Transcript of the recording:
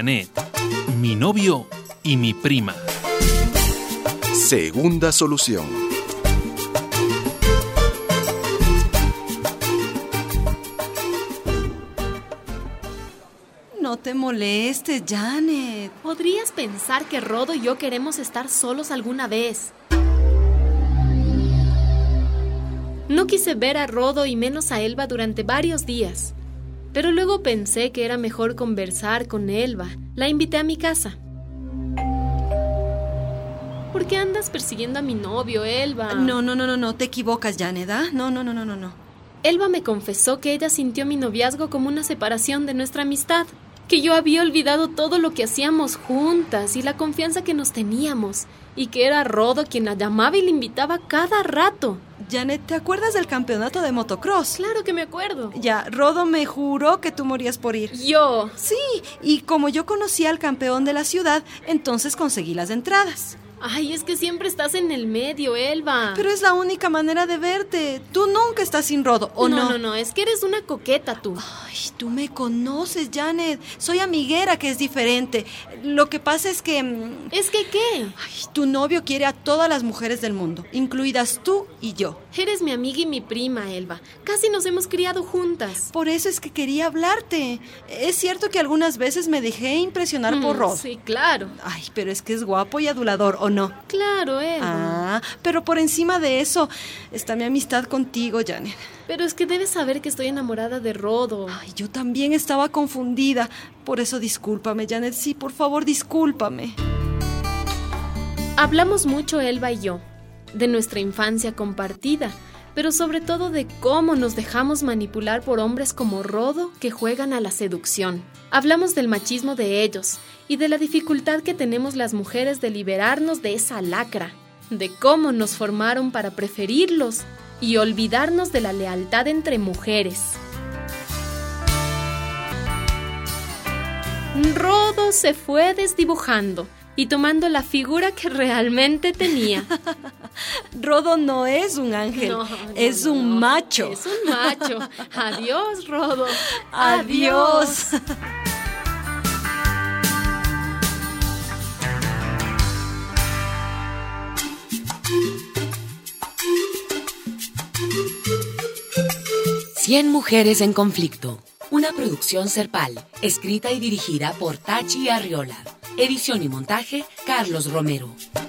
Janet, mi novio y mi prima. Segunda solución. No te molestes, Janet. Podrías pensar que Rodo y yo queremos estar solos alguna vez. No quise ver a Rodo y menos a Elba durante varios días. Pero luego pensé que era mejor conversar con Elba. La invité a mi casa. ¿Por qué andas persiguiendo a mi novio, Elba? No, te equivocas, Janet, ¿ah? No. Elba me confesó que ella sintió mi noviazgo como una separación de nuestra amistad, que yo había olvidado todo lo que hacíamos juntas y la confianza que nos teníamos, y que era Rodo quien la llamaba y la invitaba cada rato. Janet, ¿te acuerdas del campeonato de motocross? Claro que me acuerdo. Ya, Rodo me juró que tú morías por ir. ¿Yo? Sí, y como yo conocía al campeón de la ciudad, entonces conseguí las entradas. Ay, es que siempre estás en el medio, Elba. Pero es la única manera de verte. Tú nunca estás sin Rodo, ¿o no? No, es que eres una coqueta tú. Ay, tú me conoces, Janet. Soy amiguera, que es diferente. Lo que pasa es que... ¿Es que qué? Ay, tu novio quiere a todas las mujeres del mundo, incluidas tú y yo. Eres mi amiga y mi prima, Elba. Casi nos hemos criado juntas. Por eso es que quería hablarte. Es cierto que algunas veces me dejé impresionar por Rodo. Sí, claro. Ay, pero es que es guapo y adulador, ¿o no? Claro, Elba. Ah, pero por encima de eso está mi amistad contigo, Janet. Pero es que debes saber que estoy enamorada de Rodo. Ay, yo también estaba confundida. Por eso discúlpame, Janet. Sí, por favor, discúlpame. Hablamos mucho, Elba y yo, de nuestra infancia compartida, pero sobre todo de cómo nos dejamos manipular por hombres como Rodo que juegan a la seducción. Hablamos del machismo de ellos y de la dificultad que tenemos las mujeres de liberarnos de esa lacra, de cómo nos formaron para preferirlos y olvidarnos de la lealtad entre mujeres. Rodo se fue desdibujando y tomando la figura que realmente tenía. Rodo no es un ángel, es un macho. Es un macho. Adiós, Rodo. Adiós. Cien mujeres en conflicto. Una producción Serpal, escrita y dirigida por Tachi Arriola. Edición y montaje, Carlos Romero.